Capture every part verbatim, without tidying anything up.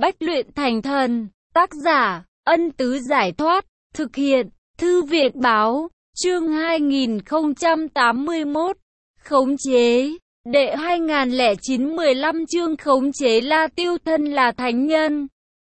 Bách luyện thành thần. Tác giả, Ân Tứ Giải Thoát. Thực hiện, Thư viện Báo. Chương hai nghìn không trăm tám mươi mốt. Khống chế. Đệ hai nghìn lẻ chín mười lăm chương khống chế. La Tiêu thân là thánh nhân.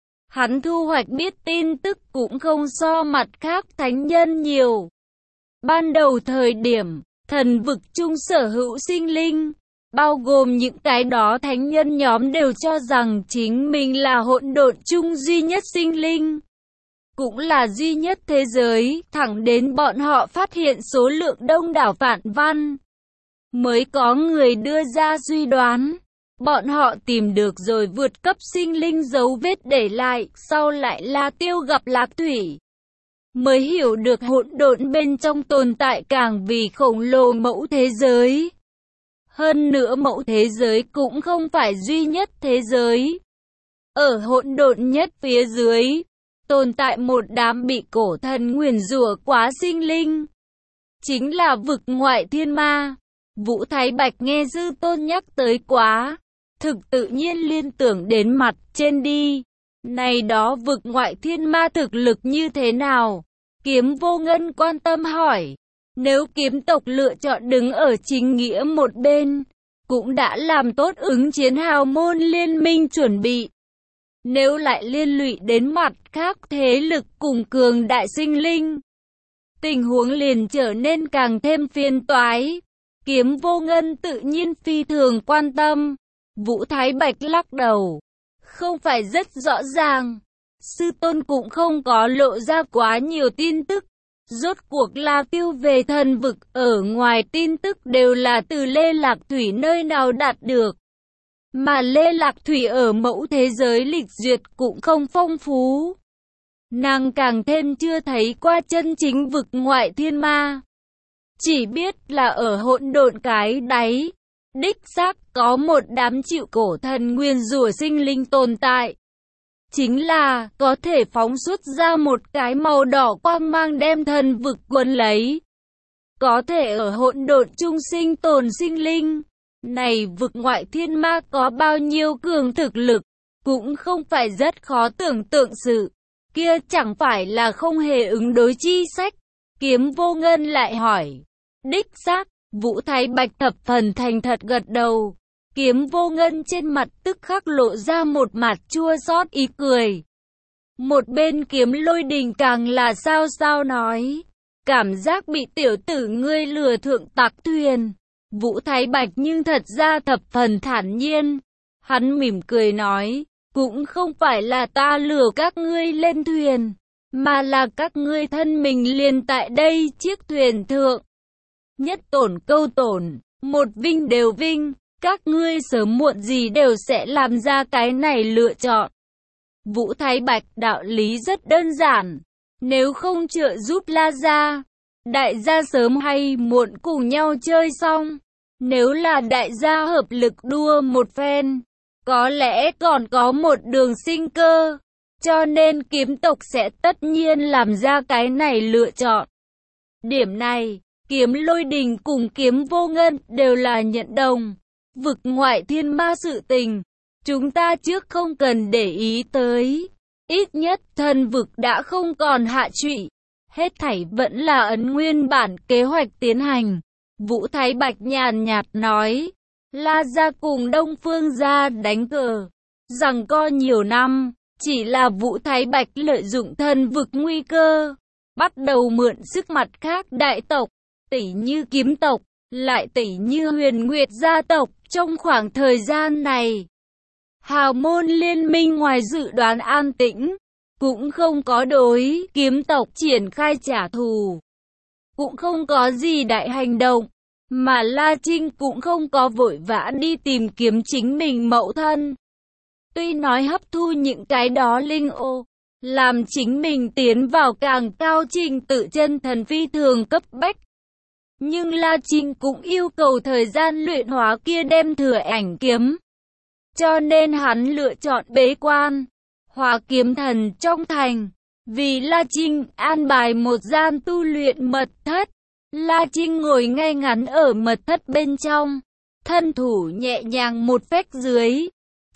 Hắn thu hoạch biết tin tức cũng không so mặt khác thánh nhân nhiều. Ban đầu thời điểm, thần vực chung sở hữu sinh linh, bao gồm những cái đó thánh nhân nhóm đều cho rằng chính mình là hỗn độn chung duy nhất sinh linh, cũng là duy nhất thế giới, thẳng đến bọn họ phát hiện số lượng đông đảo phản văn, mới có người đưa ra suy đoán. Bọn họ tìm được rồi vượt cấp sinh linh dấu vết để lại, sau lại La Tiêu gặp Lạc Thủy, mới hiểu được hỗn độn bên trong tồn tại càng vì khổng lồ mẫu thế giới. Hơn nữa mẫu thế giới cũng không phải duy nhất thế giới. Ở hỗn độn nhất phía dưới, tồn tại một đám bị cổ thần nguyền rủa quá sinh linh. Chính là vực ngoại thiên ma. Vũ Thái Bạch nghe Dư Tôn nhắc tới quá, thực tự nhiên liên tưởng đến mặt trên đi. Này đó vực ngoại thiên ma thực lực như thế nào? Kiếm Vô Ngân quan tâm hỏi. Nếu kiếm tộc lựa chọn đứng ở chính nghĩa một bên, cũng đã làm tốt ứng chiến hào môn liên minh chuẩn bị. Nếu lại liên lụy đến mặt khác thế lực cùng cường đại sinh linh, tình huống liền trở nên càng thêm phiền toái. Kiếm Vô Ngân tự nhiên phi thường quan tâm. Vũ Thái Bạch lắc đầu. Không phải rất rõ ràng. Sư Tôn cũng không có lộ ra quá nhiều tin tức. Rốt cuộc La Tiêu về thần vực ở ngoài tin tức đều là từ Lê Lạc Thủy nơi nào đạt được. Mà Lê Lạc Thủy ở mẫu thế giới lịch duyệt cũng không phong phú. Nàng càng thêm chưa thấy qua chân chính vực ngoại thiên ma. Chỉ biết là ở hỗn độn cái đáy, đích xác có một đám chịu cổ thần nguyên rủa sinh linh tồn tại. Chính là có thể phóng xuất ra một cái màu đỏ quang mang đem thần vực quấn lấy. Có thể ở hỗn độn chung sinh tồn sinh linh. Này vực ngoại thiên ma có bao nhiêu cường thực lực, cũng không phải rất khó tưởng tượng sự. Kia chẳng phải là không hề ứng đối chi sách. Kiếm Vô Ngân lại hỏi. Đích xác, Vũ Thái Bạch thập phần thành thật gật đầu. Kiếm Vô Ngân trên mặt tức khắc lộ ra một mặt chua xót ý cười. Một bên Kiếm Lôi Đình càng là sao sao nói. Cảm giác bị tiểu tử ngươi lừa thượng tặc thuyền. Vũ Thái Bạch nhưng thật ra thập phần thản nhiên. Hắn mỉm cười nói, cũng không phải là ta lừa các ngươi lên thuyền, mà là các ngươi thân mình liền tại đây chiếc thuyền thượng. Nhất tổn câu tổn, một vinh đều vinh, các ngươi sớm muộn gì đều sẽ làm ra cái này lựa chọn. Vũ Thái Bạch đạo lý rất đơn giản, nếu không trợ giúp La Gia, đại gia sớm hay muộn cùng nhau chơi xong. Nếu là đại gia hợp lực đua một phen, có lẽ còn có một đường sinh cơ, cho nên kiếm tộc sẽ tất nhiên làm ra cái này lựa chọn. Điểm này, Kiếm Lôi Đình cùng Kiếm Vô Ngân đều là nhận đồng. Vực ngoại thiên ma sự tình, chúng ta trước không cần để ý tới. Ít nhất thần vực đã không còn hạ trụy. Hết thảy vẫn là ấn nguyên bản kế hoạch tiến hành. Vũ Thái Bạch nhàn nhạt nói. La Gia cùng Đông Phương Gia đánh cờ giằng co nhiều năm. Chỉ là Vũ Thái Bạch lợi dụng thần vực nguy cơ, bắt đầu mượn sức mặt khác đại tộc, tỷ như kiếm tộc, lại tỷ như Huyền Nguyệt gia tộc. Trong khoảng thời gian này, hào môn liên minh ngoài dự đoán an tĩnh, cũng không có đối kiếm tộc triển khai trả thù, cũng không có gì đại hành động, mà La Trinh cũng không có vội vã đi tìm kiếm chính mình mẫu thân. Tuy nói hấp thu những cái đó linh ô, làm chính mình tiến vào càng cao trình tự chân thần phi thường cấp bách, nhưng La Trinh cũng yêu cầu thời gian luyện hóa kia đem thừa ảnh kiếm. Cho nên hắn lựa chọn bế quan, hóa kiếm thần trong thành. Vì La Trinh an bài một gian tu luyện mật thất. La Trinh ngồi ngay ngắn ở mật thất bên trong, thân thủ nhẹ nhàng một phách dưới.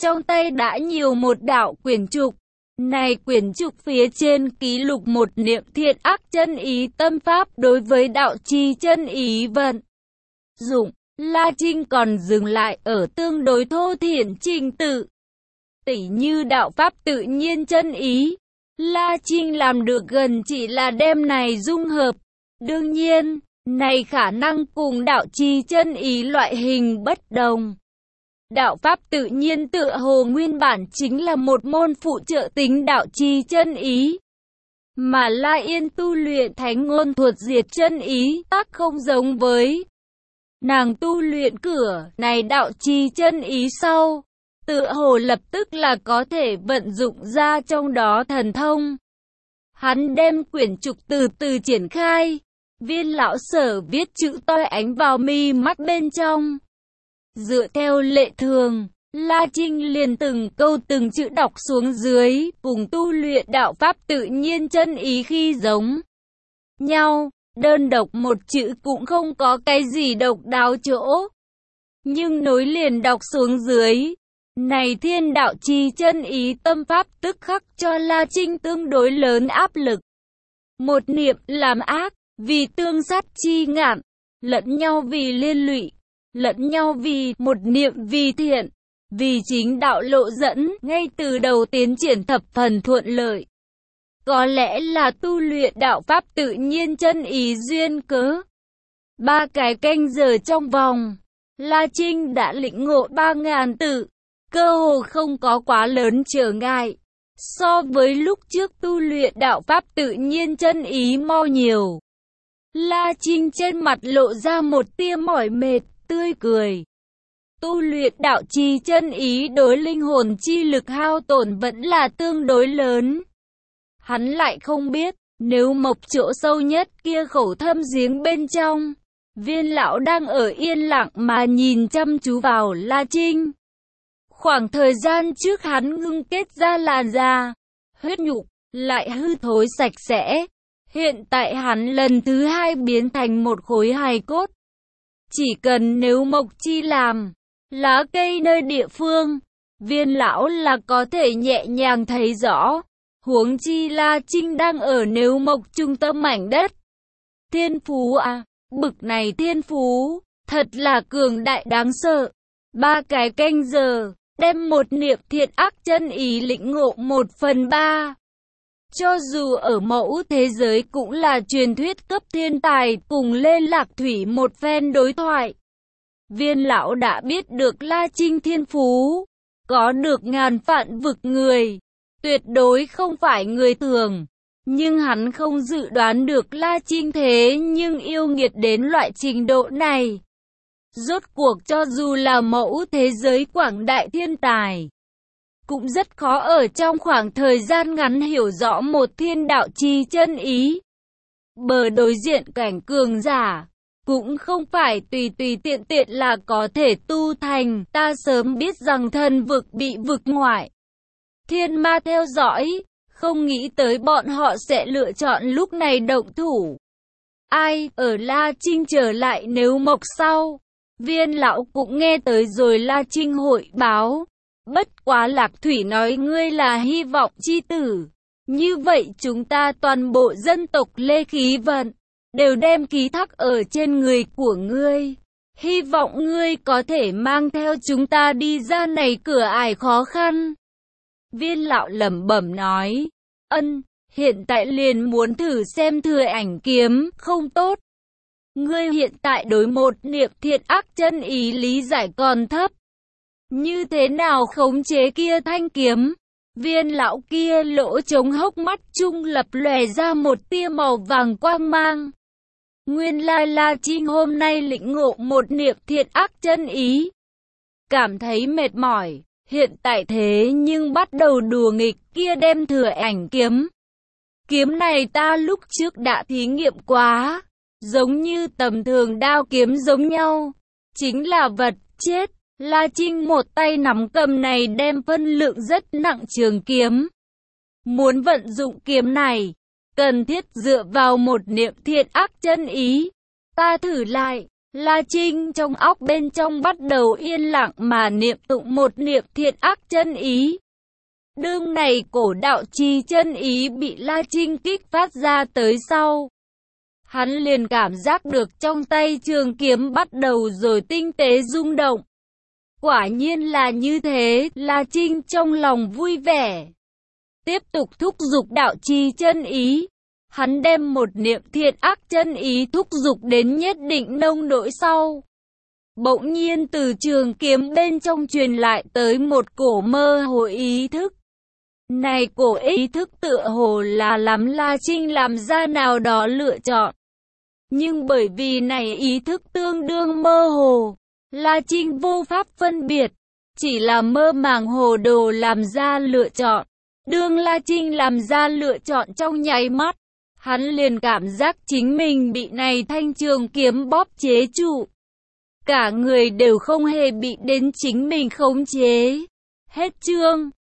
trong tay đã nhiều một đạo quyển trục. Này quyển trục phía trên ký lục một niệm thiện ác chân ý tâm pháp đối với đạo trì chân ý vận dụng. La Trinh còn dừng lại ở tương đối thô thiển trình tự. Tỉ như đạo pháp tự nhiên chân ý, La Trinh làm được gần chỉ là đem này dung hợp. Đương nhiên, này khả năng cùng đạo trì chân ý loại hình bất đồng. Đạo pháp tự nhiên tựa hồ nguyên bản chính là một môn phụ trợ tính đạo trì chân ý. Mà La Yên tu luyện thánh ngôn thuật diệt chân ý tác không giống với. Nàng tu luyện cửa này đạo trì chân ý sau, tựa hồ lập tức là có thể vận dụng ra trong đó thần thông. Hắn đem quyển trục từ từ triển khai, Viên lão Sở viết chữ to ánh vào mi mắt bên trong. Dựa theo lệ thường, La Trinh liền từng câu từng chữ đọc xuống dưới, cùng tu luyện đạo pháp tự nhiên chân ý khi giống nhau, đơn độc một chữ cũng không có cái gì độc đáo chỗ. Nhưng nối liền đọc xuống dưới, này thiên đạo trì chân ý tâm pháp tức khắc cho La Trinh tương đối lớn áp lực. Một niệm làm ác, vì tương sát chi ngạn, lẫn nhau vì liên lụy, lẫn nhau vì một niệm vì thiện, vì chính đạo lộ dẫn, ngay từ đầu tiến triển thập phần thuận lợi. Có lẽ là tu luyện đạo pháp tự nhiên chân ý duyên cớ. Ba cái canh giờ trong vòng, La Trinh đã lĩnh ngộ ba ngàn tự, cơ hồ không có quá lớn trở ngại. So với lúc trước tu luyện đạo pháp tự nhiên chân ý mau nhiều. La Trinh trên mặt lộ ra một tia mỏi mệt, tươi cười. Tu luyện đạo trì chân ý đối linh hồn chi lực hao tổn vẫn là tương đối lớn. Hắn lại không biết, nếu mộc chỗ sâu nhất kia khẩu thâm giếng bên trong, Viên lão đang ở yên lặng mà nhìn chăm chú vào La Trinh. Khoảng thời gian trước hắn ngưng kết ra làn da, huyết nhục, lại hư thối sạch sẽ. Hiện tại hắn lần thứ hai biến thành một khối hài cốt. Chỉ cần nếu mộc chi làm, lá cây nơi địa phương, Viên lão là có thể nhẹ nhàng thấy rõ. Huống chi La Trinh đang ở nếu mộc trung tâm mảnh đất. Thiên phú à, bực này thiên phú, thật là cường đại đáng sợ. Ba cái canh giờ, đem một niệm thiện ác chân ý lĩnh ngộ một phần ba. Cho dù ở mẫu thế giới cũng là truyền thuyết cấp thiên tài, cùng Lê Lạc Thủy một phen đối thoại. Viên lão đã biết được La Trinh thiên phú, có được ngàn vạn vực người, tuyệt đối không phải người thường. Nhưng hắn không dự đoán được La Trinh thế nhưng yêu nghiệt đến loại trình độ này. Rốt cuộc cho dù là mẫu thế giới quảng đại thiên tài, cũng rất khó ở trong khoảng thời gian ngắn hiểu rõ một thiên đạo trì chân ý. Bờ đối diện cảnh cường giả, cũng không phải tùy tùy tiện tiện là có thể tu thành. Ta sớm biết rằng thần vực bị vực ngoại thiên ma theo dõi, không nghĩ tới bọn họ sẽ lựa chọn lúc này động thủ. Ai, ở La Trinh trở lại nếu mộc sau, Viên lão cũng nghe tới rồi La Trinh hội báo. Bất quá Lạc Thủy nói ngươi là hy vọng chi tử. Như vậy chúng ta toàn bộ dân tộc Lê khí vận, đều đem ký thác ở trên người của ngươi. Hy vọng ngươi có thể mang theo chúng ta đi ra này cửa ải khó khăn. Viên lão lẩm bẩm nói, ân, hiện tại liền muốn thử xem thừa ảnh kiếm, không tốt. Ngươi hiện tại đối một niệm thiện ác chân ý lý giải còn thấp. Như thế nào khống chế kia thanh kiếm? Viên lão kia lỗ trống hốc mắt trung lập lòe ra một tia màu vàng quang mang. Nguyên lai La Trinh hôm nay lĩnh ngộ một niệm thiện ác chân ý. Cảm thấy mệt mỏi, hiện tại thế nhưng bắt đầu đùa nghịch kia đem thừa ảnh kiếm. Kiếm này ta lúc trước đã thí nghiệm quá, giống như tầm thường đao kiếm giống nhau, chính là vật chết. La Trinh một tay nắm cầm này đem phân lượng rất nặng trường kiếm. Muốn vận dụng kiếm này, cần thiết dựa vào một niệm thiện ác chân ý. Ta thử lại, La Trinh trong óc bên trong bắt đầu yên lặng mà niệm tụng một niệm thiện ác chân ý. Đương này cổ đạo trì chân ý bị La Trinh kích phát ra tới sau. Hắn liền cảm giác được trong tay trường kiếm bắt đầu rồi tinh tế rung động. Quả nhiên là như thế, La Trinh trong lòng vui vẻ. Tiếp tục thúc giục đạo trì chân ý. Hắn đem một niệm thiện ác chân ý thúc giục đến nhất định nông nỗi sau. Bỗng nhiên từ trường kiếm bên trong truyền lại tới một cổ mơ hồ ý thức. Này cổ ý thức tựa hồ là lắm La Trinh làm ra nào đó lựa chọn. Nhưng bởi vì này ý thức tương đương mơ hồ, La Trinh vô pháp phân biệt, chỉ là mơ màng hồ đồ làm ra lựa chọn. Đương La Trinh làm ra lựa chọn trong nháy mắt, hắn liền cảm giác chính mình bị này thanh trường kiếm bóp chế trụ. Cả người đều không hề bị đến chính mình khống chế. Hết chương.